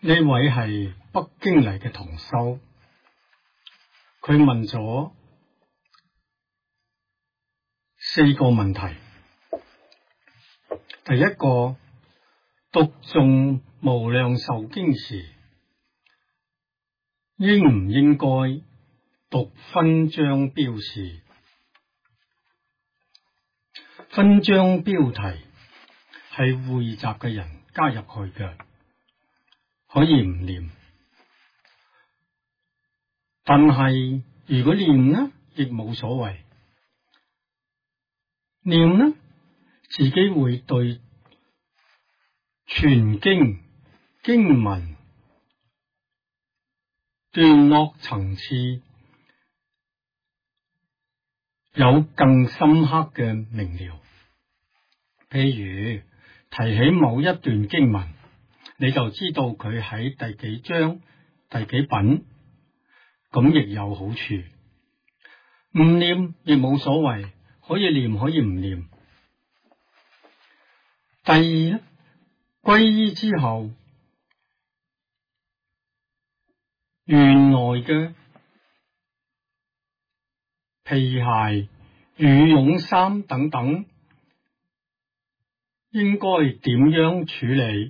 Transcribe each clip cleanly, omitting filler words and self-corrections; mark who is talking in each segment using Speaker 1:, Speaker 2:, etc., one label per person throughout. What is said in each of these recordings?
Speaker 1: 呢位係北京嚟嘅同修，佢問咗4個問題。第一個，讀誦無量壽經時，應唔應該讀分章標示？分章標題係匯集嘅人加入去嘅，可以唔念。但係如果念呢，亦冇所謂。念呢，自己會對全經經文段落層次有更深刻嘅明了。譬如提起某一段經文，你就知道佢喺第幾章第幾品，咁亦有好處。唔念亦冇所謂，可以念可以唔念。第二呢，皈依之後，原來嘅皮鞋、羽絨衫等等，應該點樣處理？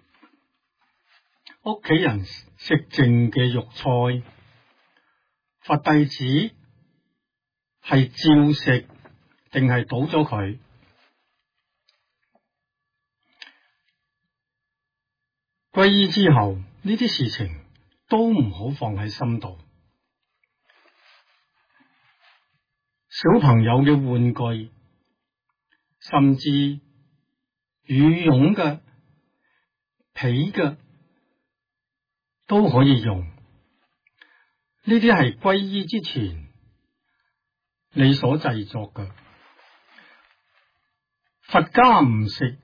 Speaker 1: 屋企人食剩嘅肉菜，佛弟子係照食定係倒咗佢？皈依之後，呢啲事情都唔好放喺心度。小朋友嘅玩具，甚至羽絨嘅、皮嘅都可以用。呢啲係皈依之前你所製作嘅。佛家唔食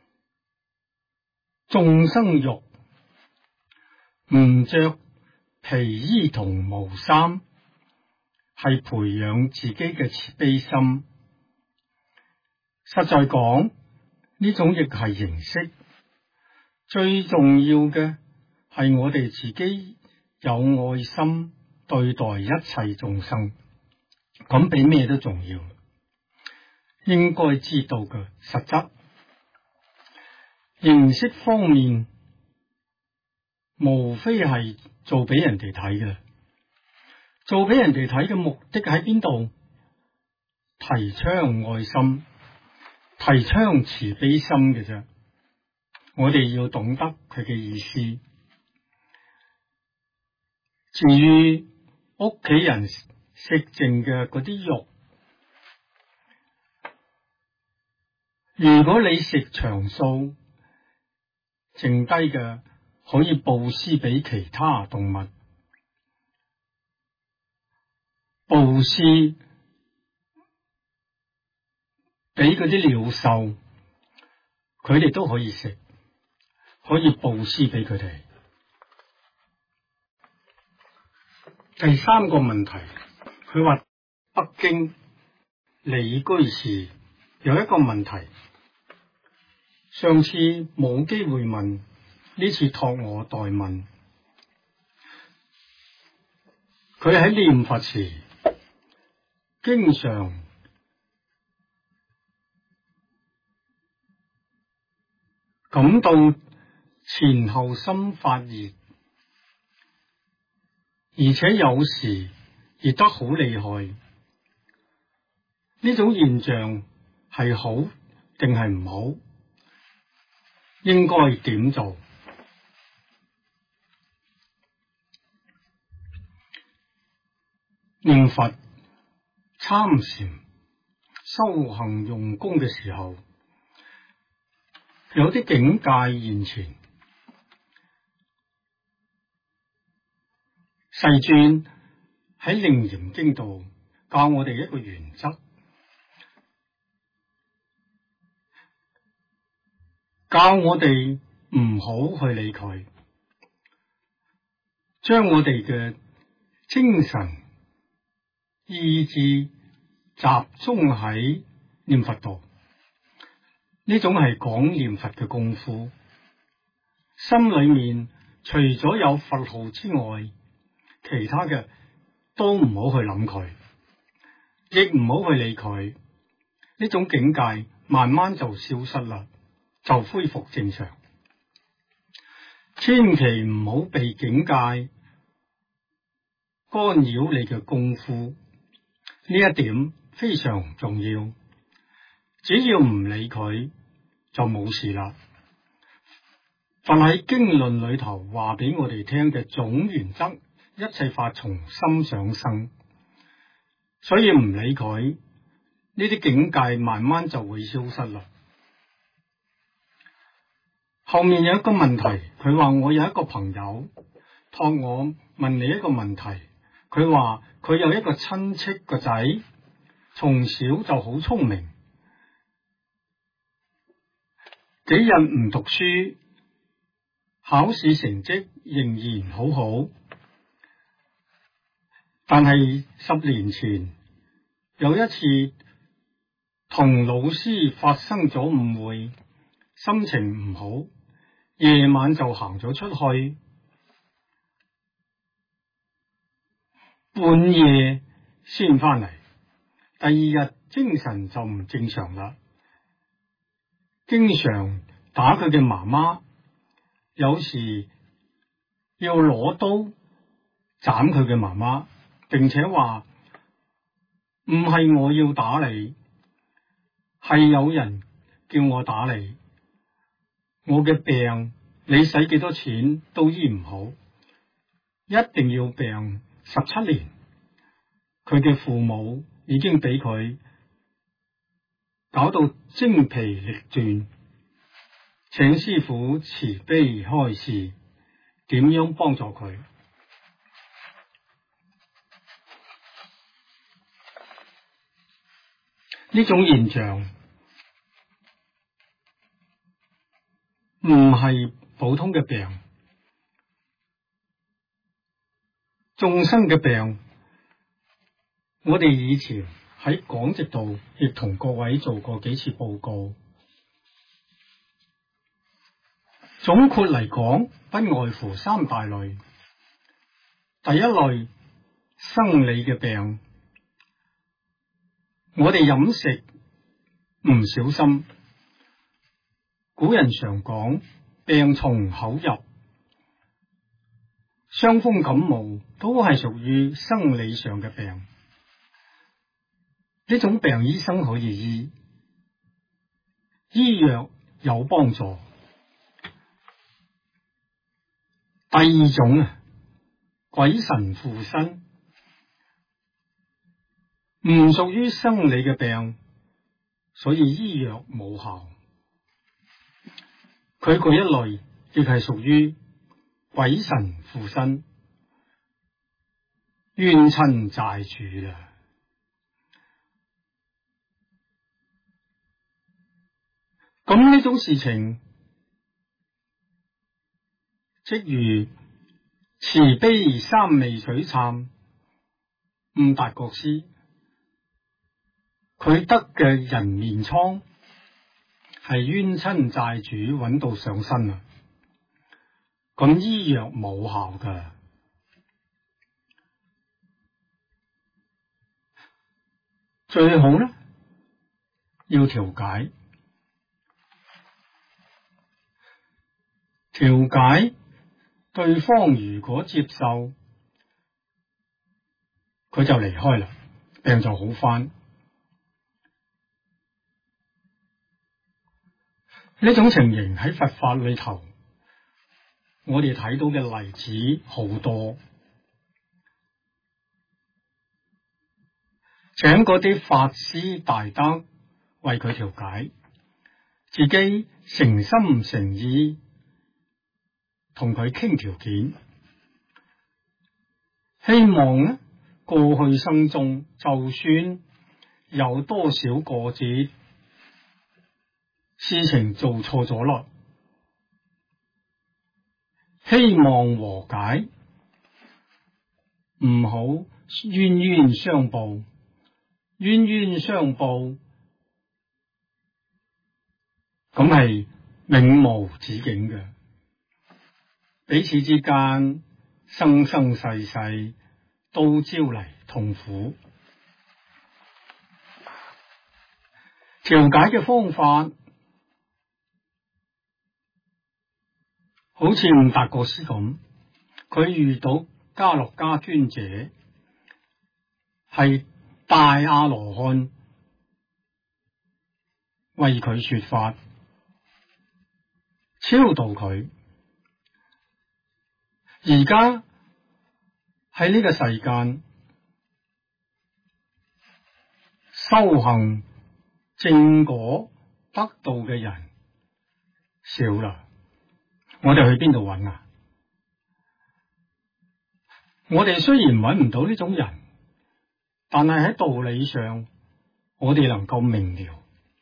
Speaker 1: 眾生肉，唔着皮衣同毛衫，係培養自己嘅慈悲心。實在講，呢種亦係形式。最重要嘅係我哋自己有愛心對待一切眾生，咁比咩都重要。應該知道嘅實質形式方面，無非係做俾人哋睇嘅。做俾人哋睇嘅目的喺邊度？提倡愛心，提倡慈悲心嘅啫。我哋要懂得佢嘅意思。至於屋企人食剩嘅嗰啲肉，如果你食長數，剩低嘅可以布施俾其他動物。布施俾嗰啲鳥獸，佢哋都可以食，可以布施俾佢哋。第三個問題，佢話北京離居時有一個問題，上次冇機會問，呢次託我代問。佢喺念佛時，經常感到前後心發熱，而且有時熱得好厲害。呢種現象係好定係唔好？應該點做？念佛、參禪、修行用功嘅時候，有啲境界現前。世尊喺《楞嚴經》度教我哋一個原則，教我哋唔好去理佢，將我哋嘅精神意志集中喺念佛度。呢種係講念佛嘅功夫，心裏面除咗有佛號之外，其他嘅都唔好去諗佢，亦唔好去理佢。呢種境界慢慢就消失啦，就恢復正常。千祈唔好被境界干擾你嘅功夫，呢一點非常重要。只要唔理佢，就冇事啦。佛喺經論裏頭話俾我哋聽嘅總原則，一切法從心想生，所以唔理佢，呢啲境界慢慢就會消失啦。後面有一個問題，佢話我有一個朋友託我問你一個問題，佢話佢有一個親戚個仔，從小就好聰明，幾日唔讀書，考試成績仍然好好，但係10年前有一次同老師發生咗誤會，心情唔好，夜晚就行咗出去，半夜先翻嚟，第二日精神就唔正常啦，經常打佢嘅媽媽，有時要攞刀斬佢嘅媽媽，並且話唔係我要打你，係有人叫我打你，我嘅病你使幾多錢都醫唔好，一定要病17年。佢嘅父母已經俾佢搞到精疲力盡，請師父慈悲開示，點樣幫助佢？呢種現象唔係普通嘅病，眾生嘅病。我哋以前喺講席度亦同各位做過幾次報告。總括嚟講，不外乎3大類。第一類，生理嘅病，我哋飲食唔小心，古人常講病從口入，傷風感冒都係屬於生理上嘅病。呢種病醫生可以醫，醫藥有幫助。第二種鬼神附身，唔屬於生理嘅病，所以醫藥冇效。佢嗰一類亦係屬於鬼神附身，冤親債主啦。咁呢種事情，即如慈悲三昧水懺悟達國師，佢得嘅人面瘡係冤親債主揾到上身啦，咁醫藥冇效㗎，最好呢要調解。調解，對方如果接受，佢就離開啦，病就好返。呢種情形喺佛法裏頭，我哋睇到嘅例子好多。請嗰啲法師大德為佢調解，自己誠心誠意同佢傾條件，希望呢過去生中就算有多少過節，事情做錯咗咯，希望和解，唔好冤冤相報，冤冤相報咁係永無止境嘅。 彼此之間生生世世都招嚟痛苦。調解嘅方法好似悟達國師咁，佢遇到迦洛迦尊者，係大阿羅漢為佢說法，超度佢。而家喺呢個世間修行正果得道嘅人少啦，我哋去邊度揾啊？我哋雖然揾唔到呢種人，但係喺道理上，我哋能夠明了，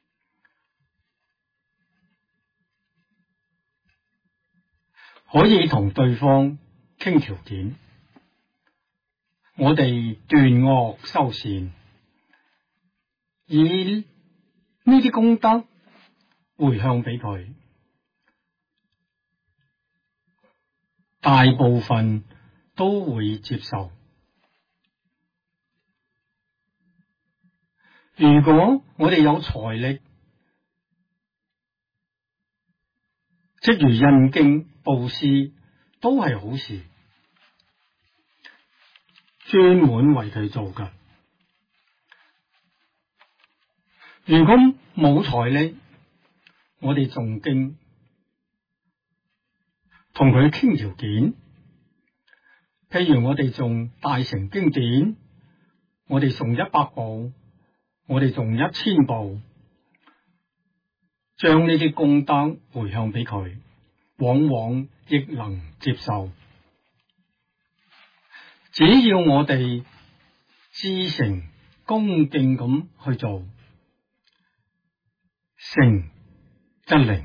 Speaker 1: 可以同對方傾條件，我哋斷惡修善，以呢啲功德回向俾佢，大部分都會接受。如果我哋有財力，即如印經布施都係好事，專門為佢做㗎。如果冇財力，我哋誦經，同佢傾條件。譬如我哋誦大乘經典，我哋誦100部，我哋誦1000部，將呢啲功德回向俾佢，往往亦能接受。只要我哋至誠恭敬咁去做，誠則靈，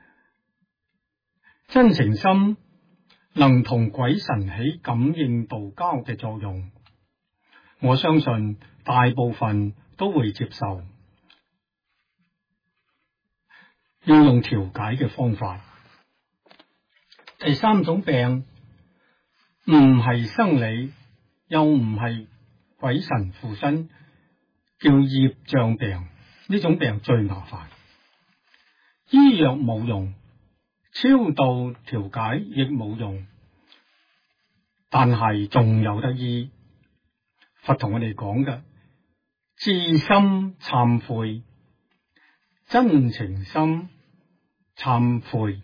Speaker 1: 真誠心能同鬼神起感應道交嘅作用，我相信大部分都會接受。要用調解嘅方法。第三種病唔係生理，又唔係鬼神附身，叫業障病。呢種病最麻煩，醫藥冇用，超度調解亦冇用，但係仲有得醫。佛同我哋講嘅，至心懺悔，真情心懺悔，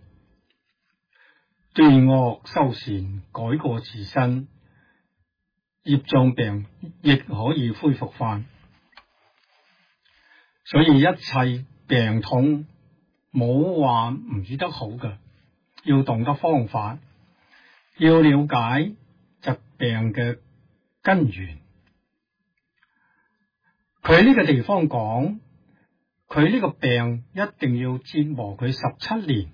Speaker 1: 斷惡修善，改過自身，業障病亦可以恢復翻。所以一切病痛冇話唔醫得好嘅，要懂得方法，要了解疾病嘅根源。佢呢個地方講，佢呢個病一定要折磨佢17年。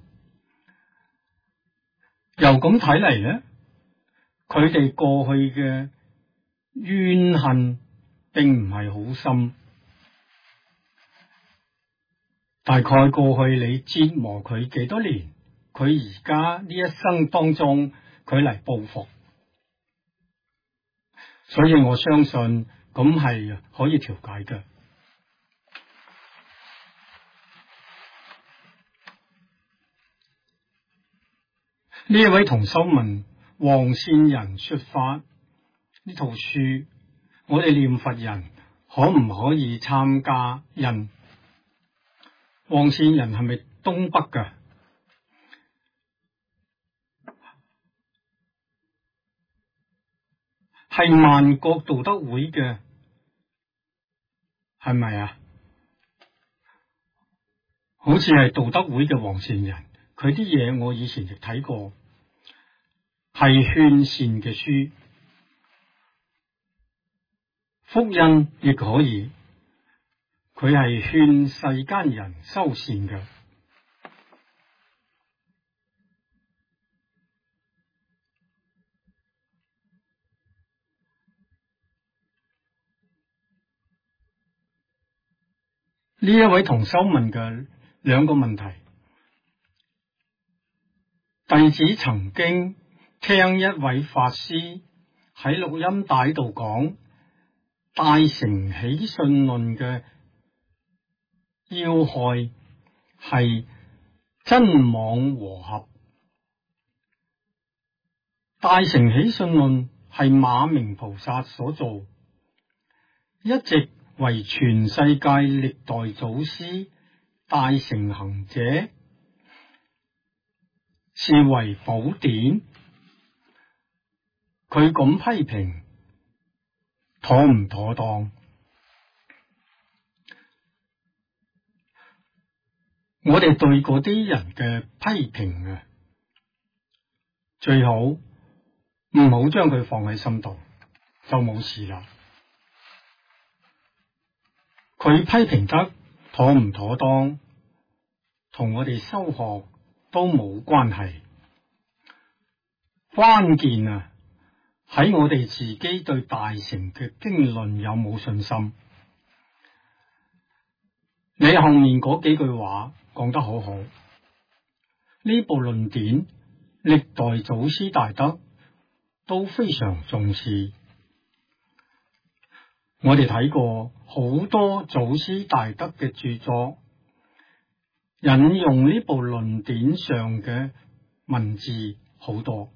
Speaker 1: 由咁睇嚟咧，佢哋過去嘅怨恨並唔係好深。大概過去你折磨佢幾多年，佢而家呢一生當中佢嚟報復，所以我相信咁係可以調解嘅。呢一位同修問黃善人說法呢套書，我哋念佛人可唔可以參加印？黃善人係咪東北㗎？係萬國道德會嘅，係咪啊？好似係道德會嘅黃善人，佢啲嘢我以前亦睇過，係勸善嘅書，福音亦可以。佢係勸世間人修善嘅。呢一位同修問嘅兩個問題，弟子曾經聽一位法師喺錄音帶度講《大乘起信論》嘅要害係真妄和合。《大乘起信論》係馬鳴菩薩所做，一直為全世界歷代祖師大乘行者視為寶典。佢咁批評妥唔妥當？我哋對嗰啲人嘅批評啊，最好唔好將佢放喺心度，就冇事啦。佢批評得妥唔妥當，同我哋修學都冇關係。關鍵啊，喺我哋自己對大乘嘅經論有冇信心。你後面嗰幾句話講得好好，呢部論典歷代祖師大德都非常重視。我哋睇過好多祖師大德嘅著作，引用呢部論典上嘅文字好多，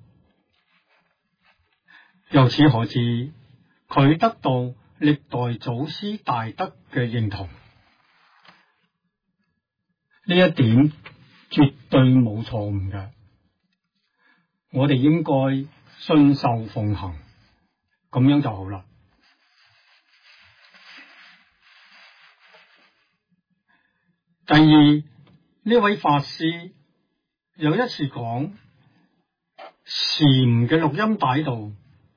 Speaker 1: 由此可知佢得到歷代祖師大德嘅認同，呢一點絕對冇錯誤嘅。我哋應該信受奉行，咁樣就好啦。第二，呢位法師有一次講禪嘅錄音帶度，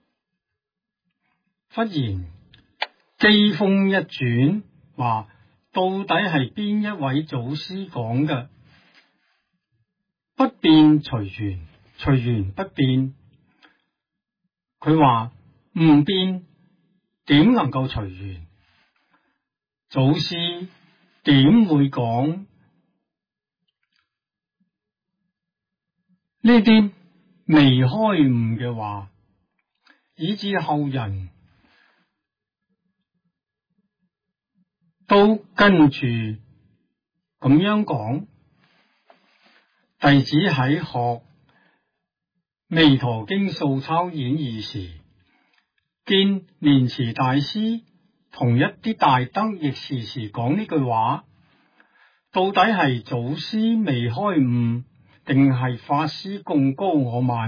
Speaker 1: 忽然機鋒一轉，話到底係邊一位祖師講嘅？不變隨緣，隨緣不變。佢話唔變，點能夠隨緣？祖師點會講呢啲未開悟嘅話，以致後人都跟住咁樣講？弟子喺學《彌陀經素鈔演義》時，見蓮池大師同一啲大德亦時時講呢句話，到底係祖師未開悟，定係法師貢高我慢？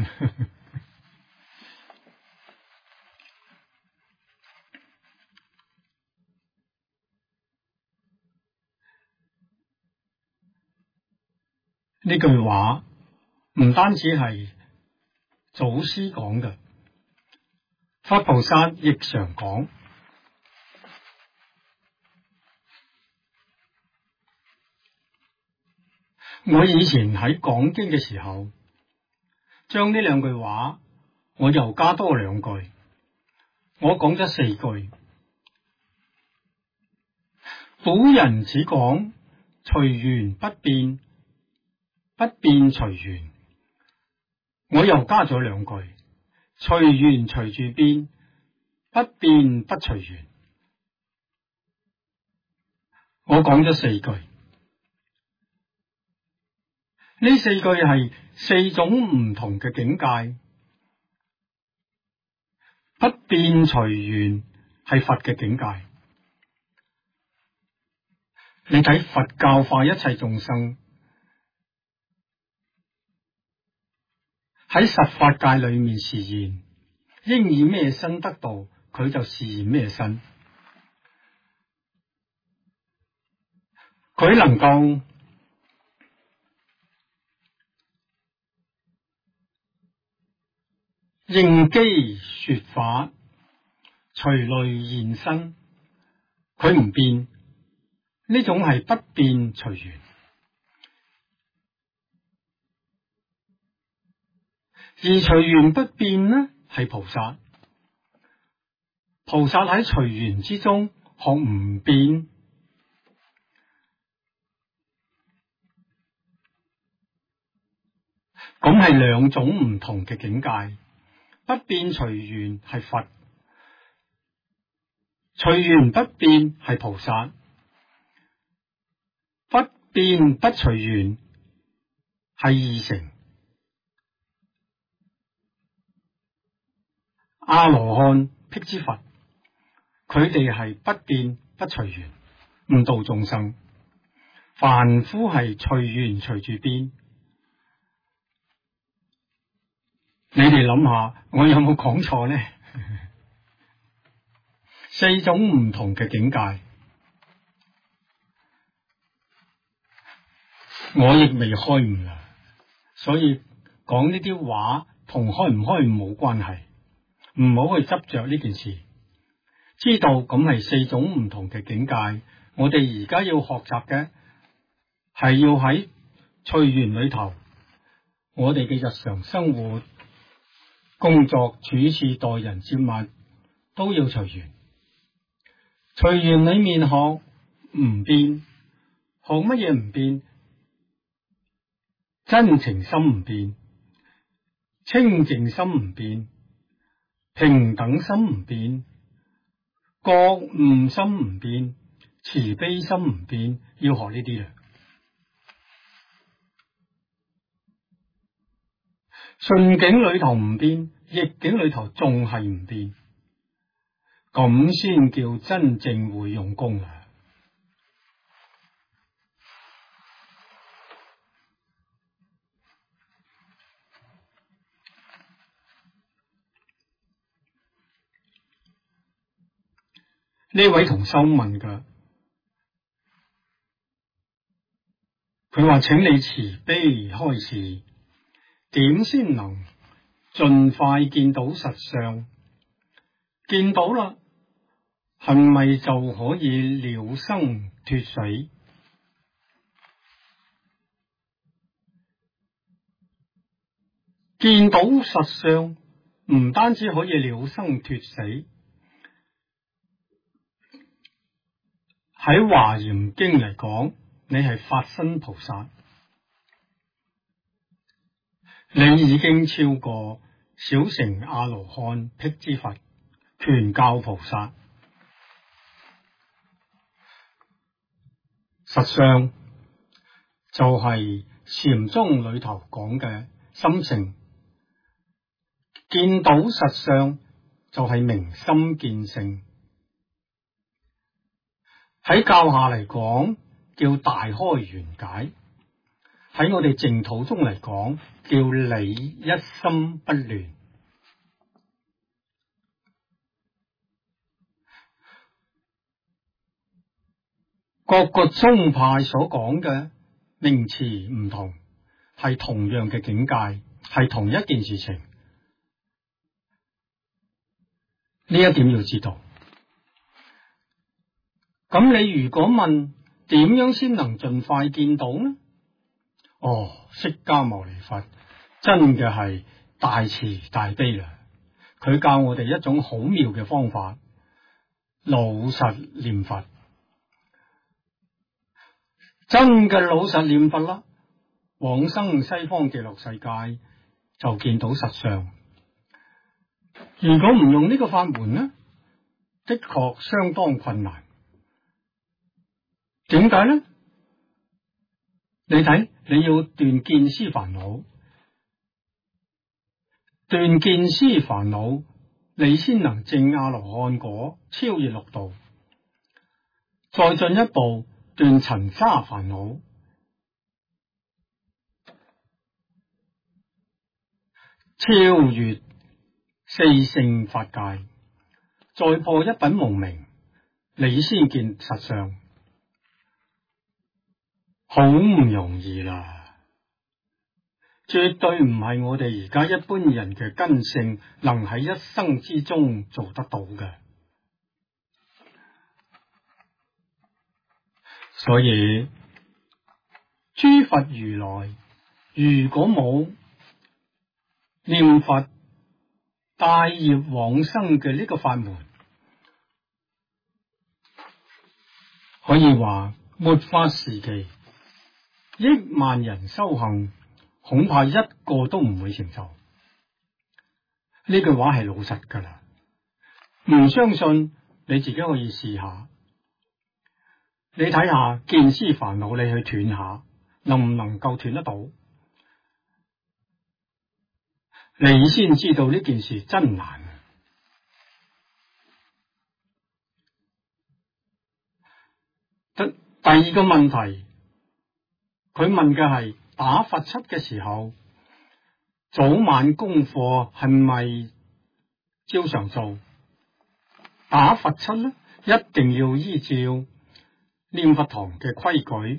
Speaker 1: 呢句話唔單止係祖師講嘅，佛菩薩亦常講。我以前喺講經嘅時候，將呢兩句話我又加多兩句，我講咗四句。古人只講隨緣不變，不變隨緣，我又加咗兩句，隨緣隨住變，不變不隨緣。我講咗四句，呢四句係四種唔同嘅境界。不變隨緣係佛嘅境界。你睇佛教化一切眾生，喺實法界裏面示現，應以咩身得道，佢就示現咩身。佢能夠應機說法，隨類現身，佢唔變，呢種係不變隨緣。而隨緣不變呢，係菩薩。菩薩喺隨緣之中學唔變。 咁係兩種唔同嘅境界。不變隨緣係佛，隨緣不變係菩薩，不變不隨緣係二乘。阿羅漢、辟支佛，佢哋係不變不隨緣，悟度眾生。凡夫係隨緣隨住變。你哋諗下，我有冇講錯呢？四種唔同嘅境界，我亦未開悟啦，所以講呢啲話同開唔開悟冇關係，唔好去執着呢件事。知道咁係四種唔同嘅境界，我哋而家要學習嘅係要喺隨緣裏頭，我哋嘅日常生活、工作、處事、待人接物都要隨緣。隨緣裏面學唔變，學乜嘢唔變？真情心唔變，清淨心唔變，平等心唔變，覺悟心唔變，慈悲心唔變，要學呢啲啦。順境裏頭唔變，逆境裏頭仲係唔變，咁先叫真正會用功啊！呢位同修問噶，佢話請你慈悲開示，點先能盡快見到實相？見到啦，係咪就可以了生脱死？見到實相唔單止可以了生脱死，喺華嚴經嚟講，你係法身菩薩，你已經超過小乘阿羅漢、辟支佛、權教菩薩。實相就係禪宗裏頭講嘅心性，見到實相就係明心見性。喺教下嚟講叫大開圓解，喺我哋淨土中嚟講叫理一心不亂。各個宗派所講嘅名詞唔同，係同樣嘅境界，係同一件事情，呢一點要知道。咁你如果問點樣先能盡快見到呢？釋迦牟尼佛真嘅係大慈大悲啦！佢教我哋一種好妙嘅方法，老實念佛，真嘅老實念佛啦，往生西方極樂世界就見到實相。如果唔用呢個法門呢，的確相當困難。點解呢？你睇，你要斷見思煩惱，斷見思煩惱，你先能證阿羅漢果，超越六道。再進一步斷塵沙煩惱，超越四聖法界，再破一品無明，你先見實相。好唔容易啦，絕對唔係我哋而家一般人嘅根性能喺一生之中做得到嘅。所以諸佛如來如果冇念佛帶業往生嘅呢個法門，可以話末法時期億萬人修行， 恐怕一個都唔會成就。呢句話係老實噶啦，唔相信你自己可以試下。你睇下見思煩惱，你去斷下，能唔能夠斷得到？你先知道呢件事真難。第二個問題，佢問嘅係打罰七嘅時候，早晚功課係咪照常做？打罰七呢，一定要依照念佛堂嘅規矩，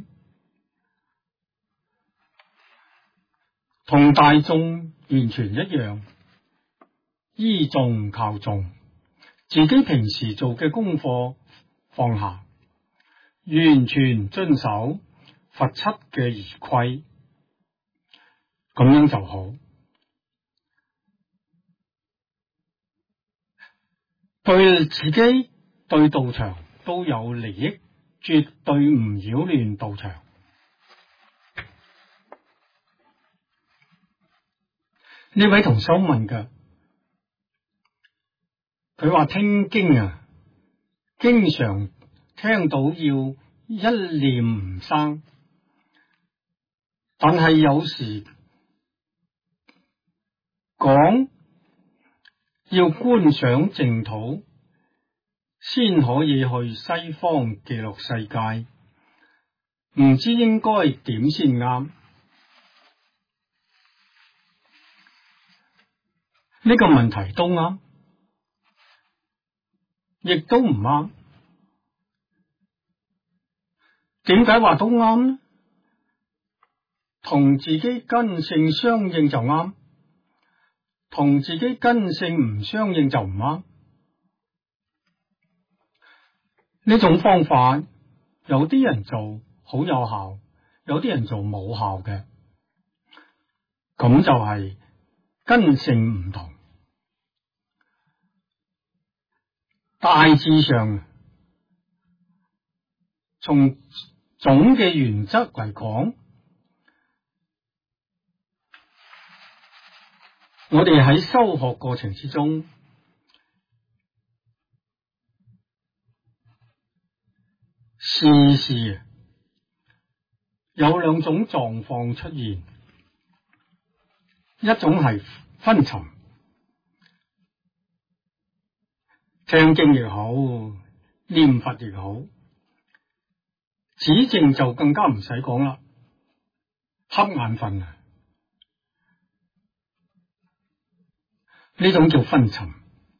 Speaker 1: 同大眾完全一樣，依眾靠眾，自己平時做嘅功課放下，完全遵守罰七嘅儀規，咁樣就好。對自己對道場都有利益，絕對唔擾亂道場。呢位同修問嘅，佢話聽經啊，經常聽到要一念唔生，但係有時講要觀想淨土，先可以去西方極樂世界，唔知應該點先啱？呢個問題都啱，亦都唔啱。點解話都啱呢？同自己根性相應就啱，同自己根性唔相應就唔啱。呢種方法有啲人做好有效，有啲人做冇效嘅，咁就係根性唔同。大致上，從總嘅原則嚟講，我哋喺修學過程之中，時時有兩種狀況出現，一種係昏沉，聽經亦好，念佛亦好，止靜就更加唔使講啦，瞌眼瞓啊！呢種叫昏沉，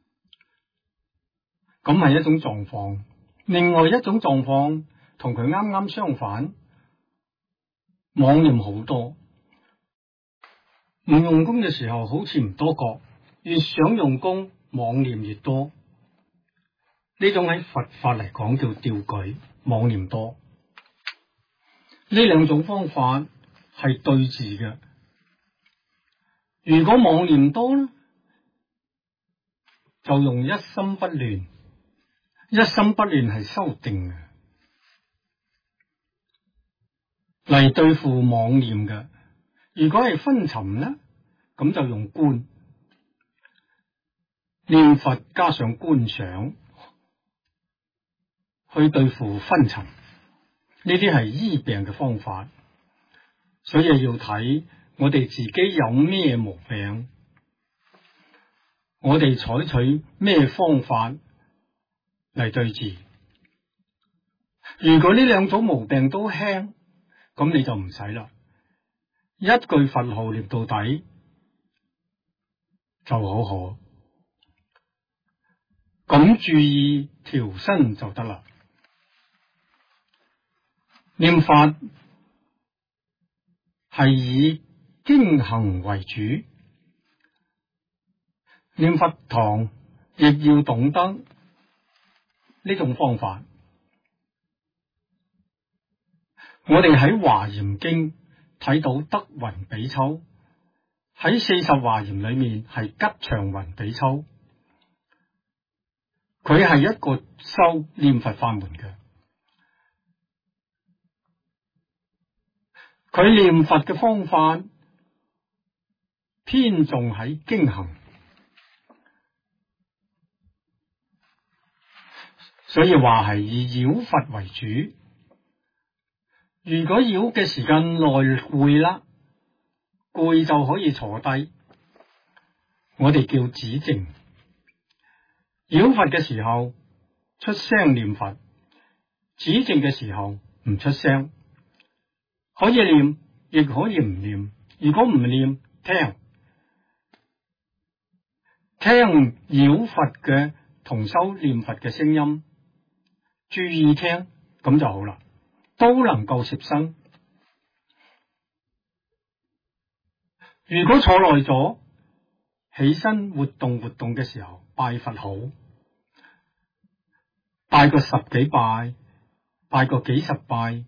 Speaker 1: 咁係一種狀況。另外一種狀況同佢啱啱相反，妄念好多，唔用功嘅時候好似唔多覺，越想用功，妄念越多。呢種喺佛法嚟講叫掉舉，妄念多。呢兩種方法係對治嘅。如果妄念多呢，就用一心不亂。一心不亂係修定嘅，嚟對付妄念嘅。如果係昏沉呢，咁就用觀，念佛加上觀想去對付昏沉。呢啲係醫病嘅方法，所以要睇我哋自己有咩毛病，我哋採取咩方法嚟對治。如果呢兩種毛病都輕，咁你就唔使啦，一句佛號念到底就好好，咁注意調身就得啦。念法係以經行為主，念佛堂亦要懂得呢種方法。我哋喺華嚴經睇到德雲比丘喺40華嚴裏面係吉祥雲比丘，佢係一個修念佛法門嘅，佢念佛嘅方法偏重喺經行，所以話係以繞佛為主。如果繞嘅時間耐攰啦，攰就可以坐低，我哋叫止靜。繞佛嘅時候出聲念佛，止靜嘅時候唔出聲，可以念亦可以唔念。如果唔念，聽繞佛嘅同修念佛嘅聲音，注意聽，咁就好啦，都能夠攝生。如果坐耐咗，起身活動嘅時候拜佛好，拜個10幾拜，拜個幾十拜，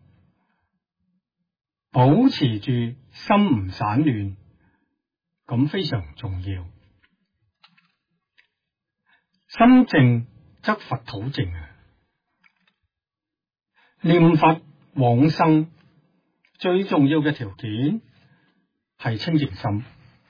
Speaker 1: 保持住心唔散亂，咁非常重要。心靜則佛土靜啊！念佛往生最重要嘅條件係清淨心。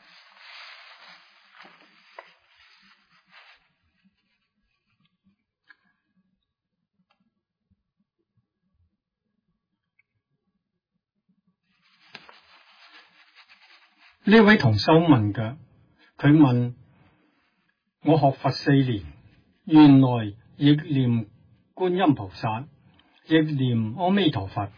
Speaker 1: 呢位同修問嘅，佢問我學佛4年，原來亦念觀音菩薩，亦念阿彌陀佛，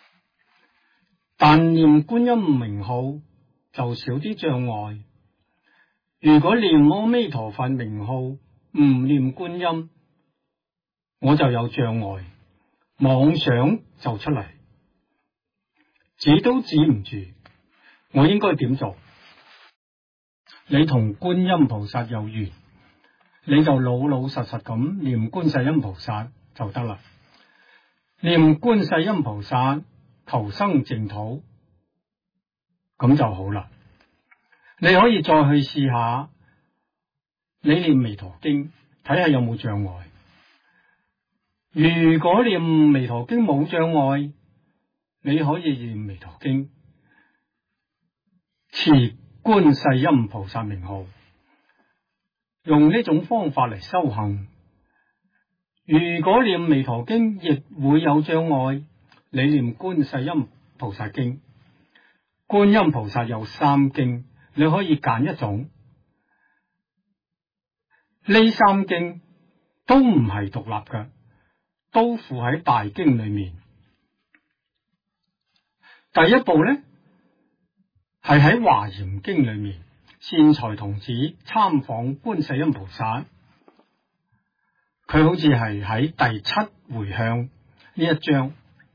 Speaker 1: 但念觀音名號就少啲障礙。如果念阿彌陀佛名號唔念觀音，我就有障礙，妄想就出嚟，止都止唔住。我應該點做？你同觀音菩薩有緣，你就老老實實咁念觀世音菩薩就得啦。念觀世音菩薩求生淨土，咁就好啦。你可以再去試下，你念彌陀經，睇下有冇障礙。如果念彌陀經冇障礙，你可以念彌陀經，持觀世音菩薩名號，用呢種方法嚟修行。如果念彌陀經亦會有障礙，你念觀世音菩薩經。觀音菩薩有3經，你可以揀一種。呢3經都唔係獨立嘅，都附喺大經裏面。第一部呢，係喺華嚴經裏面，善財童子參訪觀世音菩薩，佢好似係喺第7回向呢一章。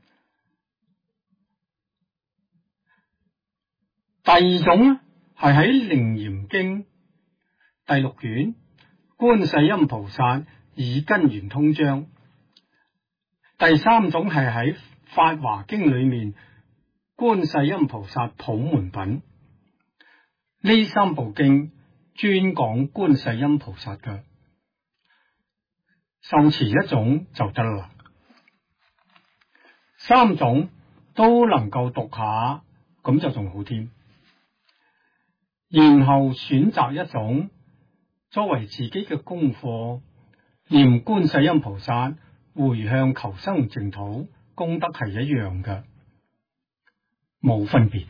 Speaker 1: 第二種呢，係喺楞嚴經第6卷觀世音菩薩耳根圓通章。第3種係喺法華經裏面觀世音菩薩普門品。呢3部經專講觀世音菩薩嘅，受持一種就得啦。3種都能夠讀下，咁就仲好添。然後選擇一種作為自己嘅功課，念觀世音菩薩回向求生淨土，功德係一樣嘅，冇分別。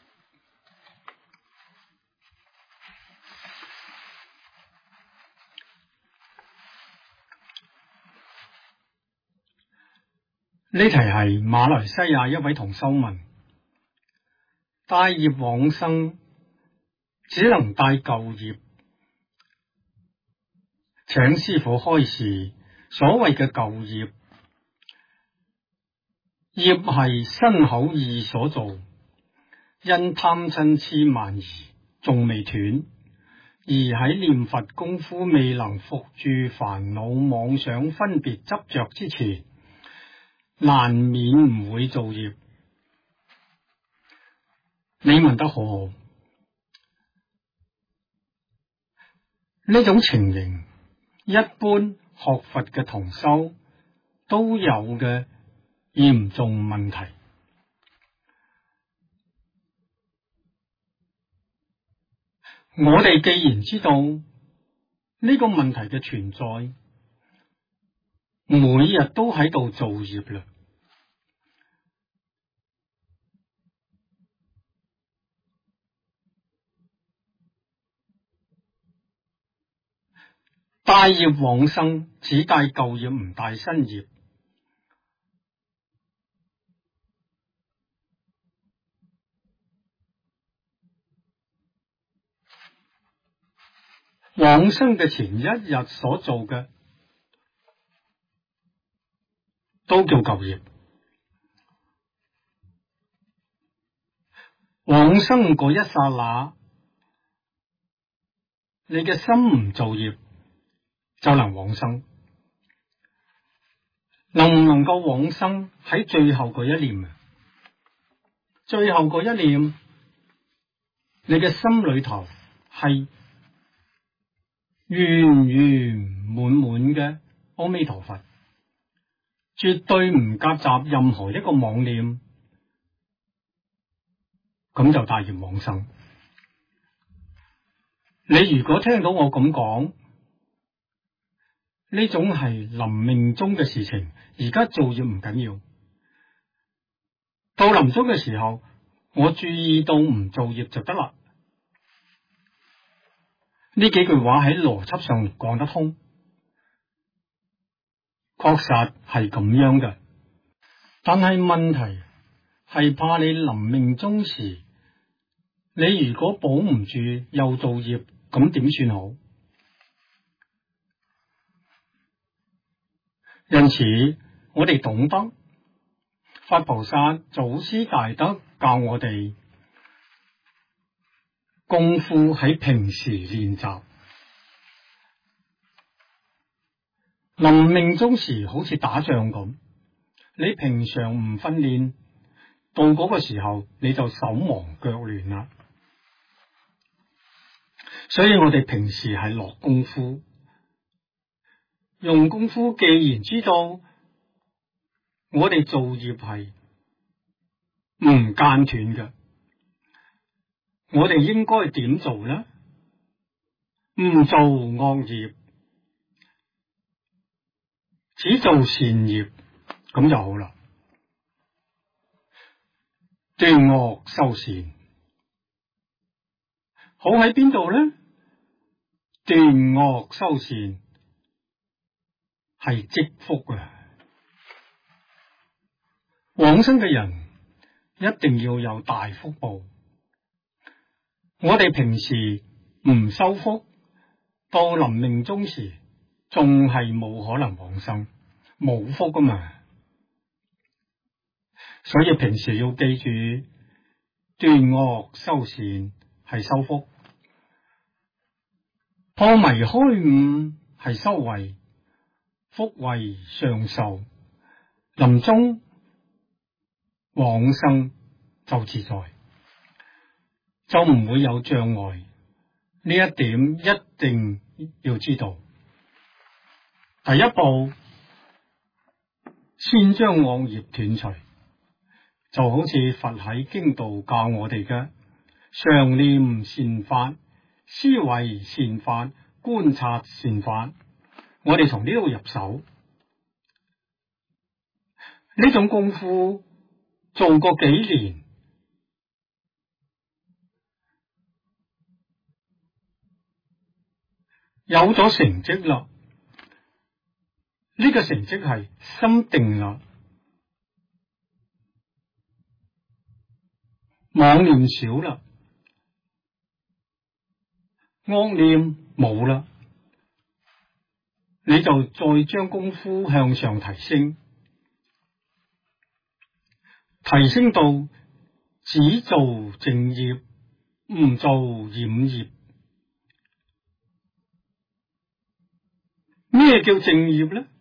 Speaker 1: 呢題係馬來西亞一位同修問，帶業往生只能帶舊業，請師父開示。所謂嘅舊業，業係身口意所造，因貪嗔癡慢疑仲未斷，而喺念佛功夫未能伏住煩惱妄想分別執着之前，難免唔會造業。你問得好好，呢種情形一般學佛嘅同修都有嘅嚴重問題。 我哋既然知道呢個問題嘅存在，每日都喺度造業啦。帶業往生，只帶舊業唔帶新業。往生嘅前一日所做嘅都叫舊業。往生嗰一剎那，你嘅心唔造業，就能往生。能唔能夠往生喺最後嗰一念啊？最後嗰一念，你嘅心裏頭係圓圓滿滿嘅阿彌陀佛，絕對唔夾雜任何一個妄念，咁就帶業往生。你如果聽到我咁講，呢種係臨命終嘅事情，而家做業唔緊要，到臨終嘅時候，我注意到唔做業就得啦。呢幾句話喺邏輯上講得通，確實係咁樣嘅。但係問題係怕你臨命終時，你如果保唔住又做業，咁點算好？因此，我哋懂得佛菩薩祖師大德教我哋功夫喺平時練習。臨命終時好似打仗咁，你平常唔訓練，到嗰個時候你就手忙腳亂啦。所以我哋平時係落功夫，用功夫。既然知道我哋做業係唔間斷嘅，我哋應該點做呢？唔做惡業，只做善業，咁就好啦。斷惡修善，好喺邊度呢？斷惡修善係積福啊！往生嘅人一定要有大福報。我哋平時唔修福，到臨命終時仲係冇可能往生，冇福㗎嘛。所以平時要記住，斷惡修善係修福，破迷開悟係修慧，福慧上受，臨終往生就自在，就唔會有障礙。呢一點一定要知道。第一步，先將惡業斷除，就好似佛喺經度教我哋嘅，常念善法，思維善法，觀察善法。我哋從呢度入手，呢種功夫做過幾年，有咗成績啦。呢個成績係心定啦，妄念少啦，惡念冇啦，你就再將功夫向上提升，提升到只做正業，唔做染業。咩叫正業呢？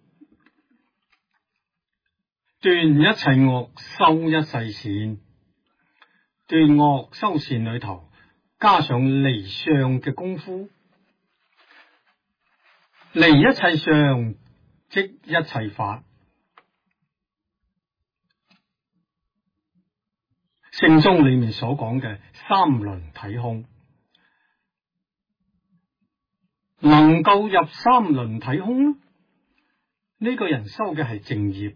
Speaker 1: 斷一切惡，修一切善。斷惡修善裏頭加上離相嘅功夫，離一切相即一切法。聖宗裏面所講嘅三輪體空， 能夠入三輪體空，呢個人修嘅係淨業，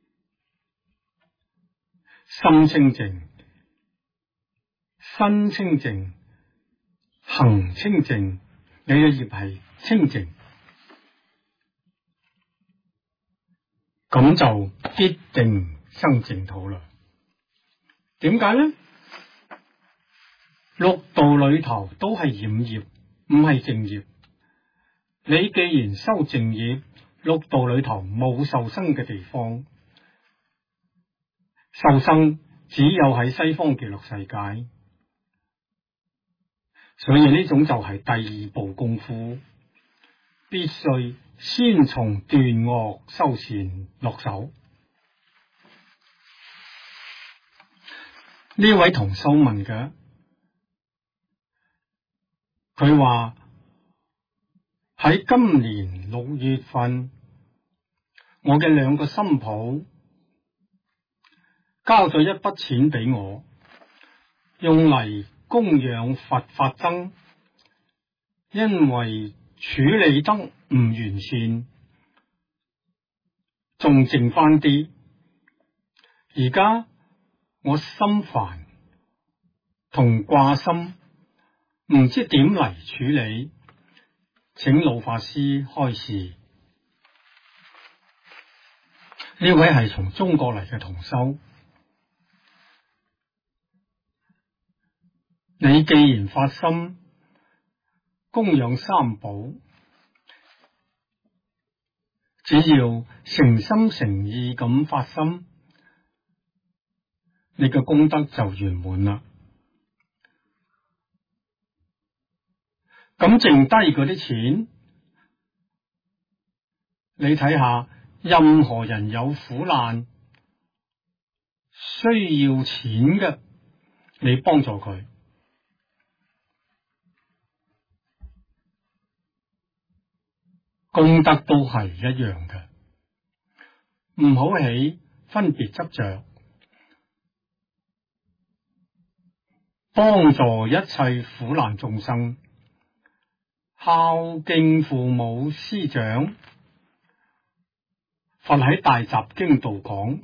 Speaker 1: 心清淨，身清淨，行清淨，你嘅業係清淨，咁就必定生淨土啦。點解呢？六道裏頭都係染業，唔係淨業。你既然修淨業，六道裏頭冇受生嘅地方，受生只有喺西方極樂世界。所以呢種就係第二步功夫，必須先從斷惡修善落手。呢位同修問嘅，佢話喺今年6月份，我嘅2個新抱交咗一筆錢俾我，用嚟供養佛法僧，因為處理得唔完善，仲剩翻啲。而家我心煩同掛心，唔知點嚟處理，請老法師開示。呢位係從中國嚟嘅同修，你既然發心供養三寶，只要誠心誠意咁發心，你嘅功德就圓滿啦。咁剩低嗰啲錢，你睇下，任何人有苦難需要錢嘅，你幫助佢，功德都係一樣嘅。唔好起分別執着，幫助一切苦難眾生，孝敬父母師長。佛喺大集經度講，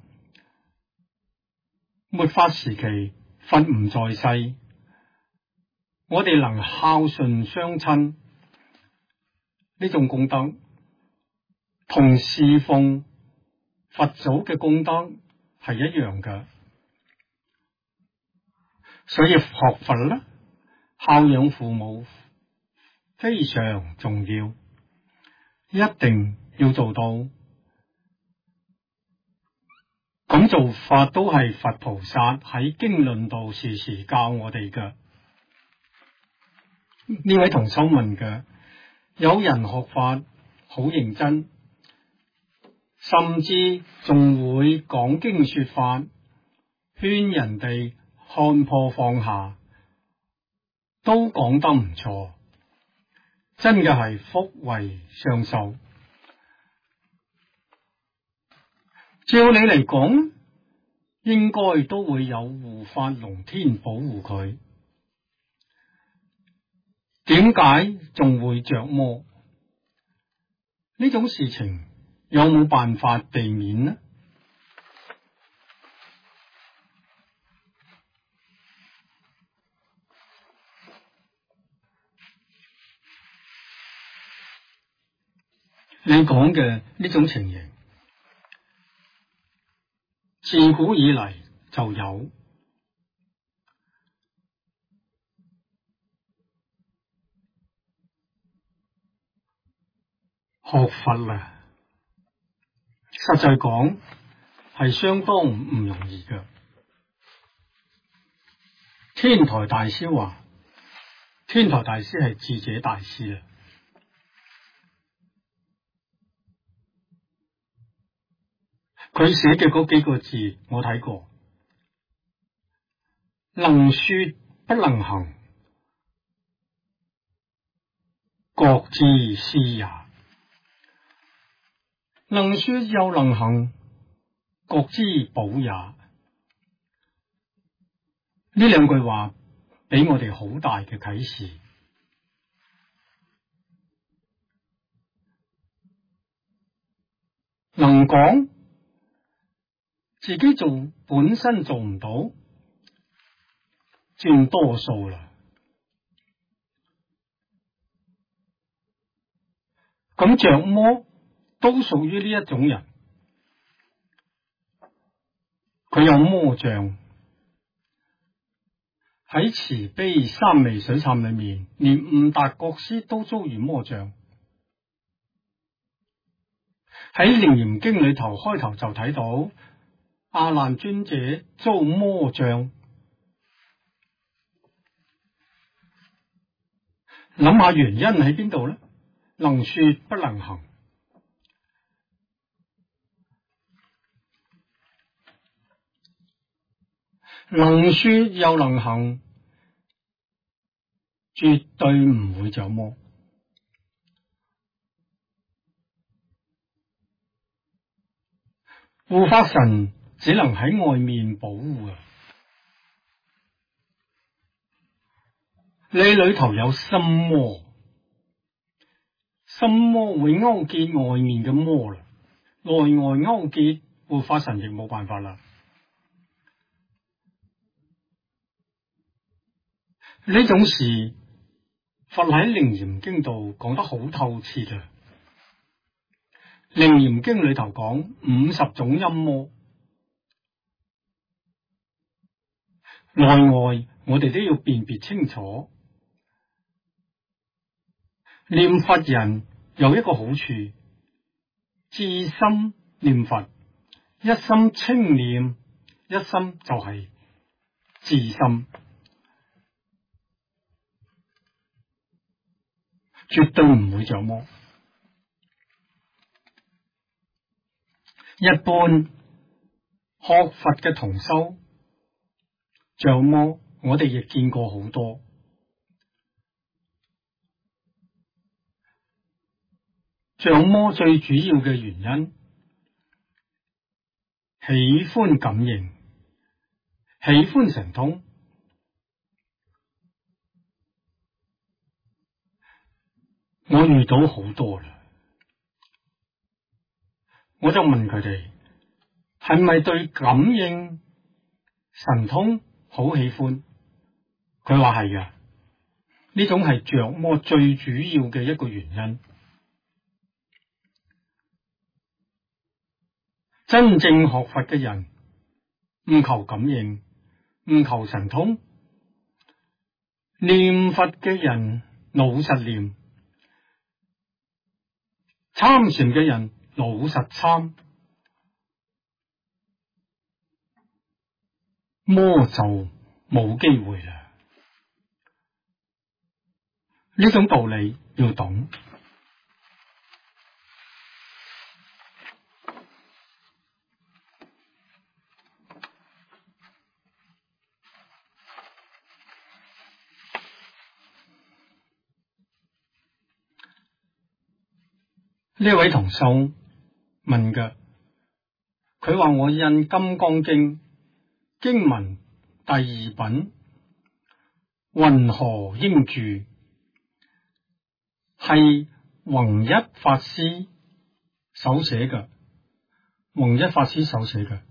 Speaker 1: 末法時期佛唔在世，我哋能孝順雙親，呢種功德同侍奉佛祖嘅功德係一樣嘅。所以學佛啦，孝養父母非常重要，一定要做到。咁做法都係佛菩薩喺經論度時時教我哋嘅。呢位同修問嘅，有人學法好認真，甚至仲會講經說法，勸人哋看破放下，都講得唔錯，真嘅係福慧雙修。照你嚟講，應該都會有護法龍天保護佢，點解仲會着魔？呢種事情有冇辦法避免呢？你講嘅呢種情形，自古以嚟就有。學佛啦，實在講係相當唔容易嘅。天台大師話，天台大師係智者大師啊。佢寫嘅嗰幾個字我睇過，能說不能行，覺知師也。能說又能行，覺知寶也。呢兩句話俾我哋好大嘅啟示。 能講自己本身做唔到，佔多數啦。咁着魔都屬於呢一種人，佢有魔障。喺慈悲三昧水懺裏面，連悟達國師都遭遇魔障。喺《楞嚴經》裏頭開頭就睇到阿難尊者遭魔障，諗下原因喺邊度呢？能說不能行，能說又能行，絕對唔會着魔。護法神只能喺外面保護啊！你裏頭有心魔，心魔會勾結外面嘅魔啦，內外勾結，護法神亦冇辦法啦。呢種事佛喺《楞嚴經》度講得好透徹啊！《楞嚴經》裏頭講50種陰魔，內外我哋都要辨別清楚。念佛人有一個好處，至心念佛，一心清念，一心就係至心，絕對唔會着魔。一般學佛嘅同修着魔，我哋亦見過好多。着魔最主要嘅原因，喜歡感應，喜歡神通。我遇到好多啦，我就問佢哋係咪對感應神通好喜歡？佢話係㗎，呢種係着魔最主要嘅一個原因。真正學佛嘅人唔求感應，唔求神通，念佛嘅人老實念，參禪嘅人老實參，魔就冇機會啦。呢種道理要懂。呢位同修問嘅，佢話我印《金剛經》經文第二品云何應住，係弘一法師手寫嘅，弘一法師手寫嘅，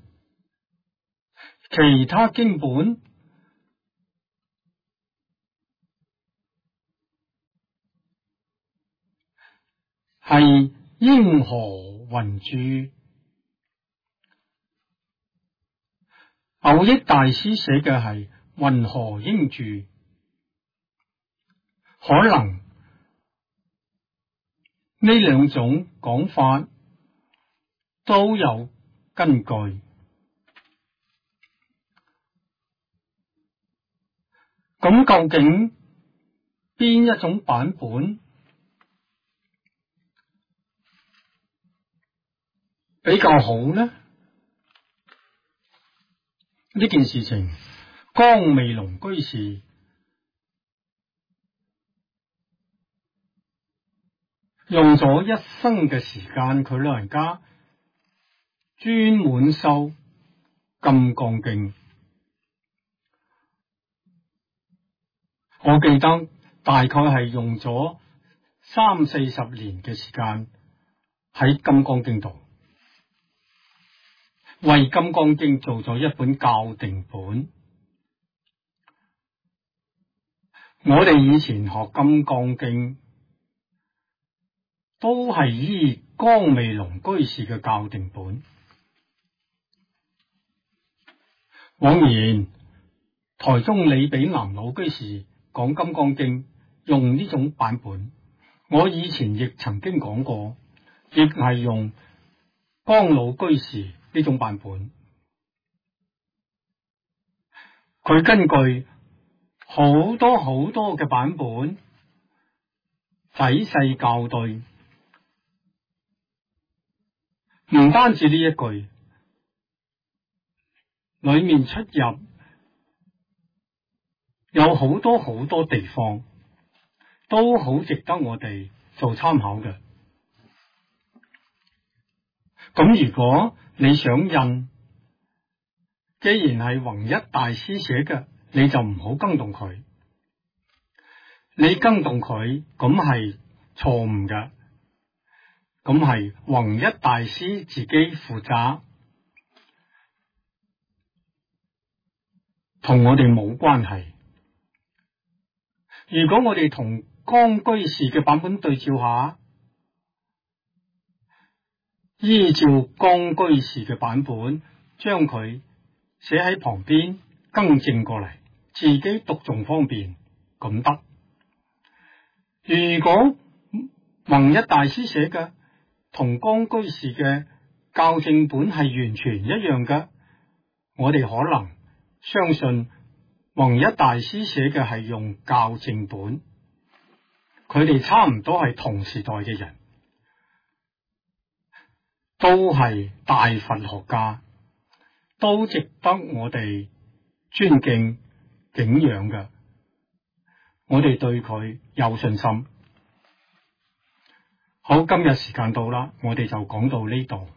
Speaker 1: 其他經本係應何云住。藕益大師寫嘅係云何應住，可能呢兩種講法都有根據。咁究竟邊一種版本比較好呢？呢件事情，江美龍居士用咗一生嘅時間，佢老人家專門修金剛經。我記得大概係用咗30-40年嘅時間喺金剛經度。 為《金剛經》做咗一本校訂本。我哋以前學《金剛經》都係依江美龍居士嘅校訂本。往年台中李比南老居士講《金剛經》用呢種版本，我以前亦曾經講過，亦係用江老居士呢種版本。佢根據好多嘅版本仔細校對，唔單止呢一句，裏面出入有好多地方都好值得我哋做參考嘅。咁如果你想印，既然係弘一大師寫嘅，你就唔好更動佢。你更動佢，咁係錯誤嘅，咁係弘一大師自己負責，同我哋冇關係。如果我哋同江居士嘅版本對照下，依照江居士嘅版本將佢寫喺旁邊更正過嚟，自己讀仲方便，咁得。如果弘一大師寫嘅同江居士嘅校正本係完全一樣嘅，我哋可能相信弘一大師寫嘅係用校正本，佢哋差唔多係同時代嘅人，都係大佛學家，都值得我哋尊敬敬仰嘅。我哋對佢有信心。好，今日時間到啦，我哋就講到呢度。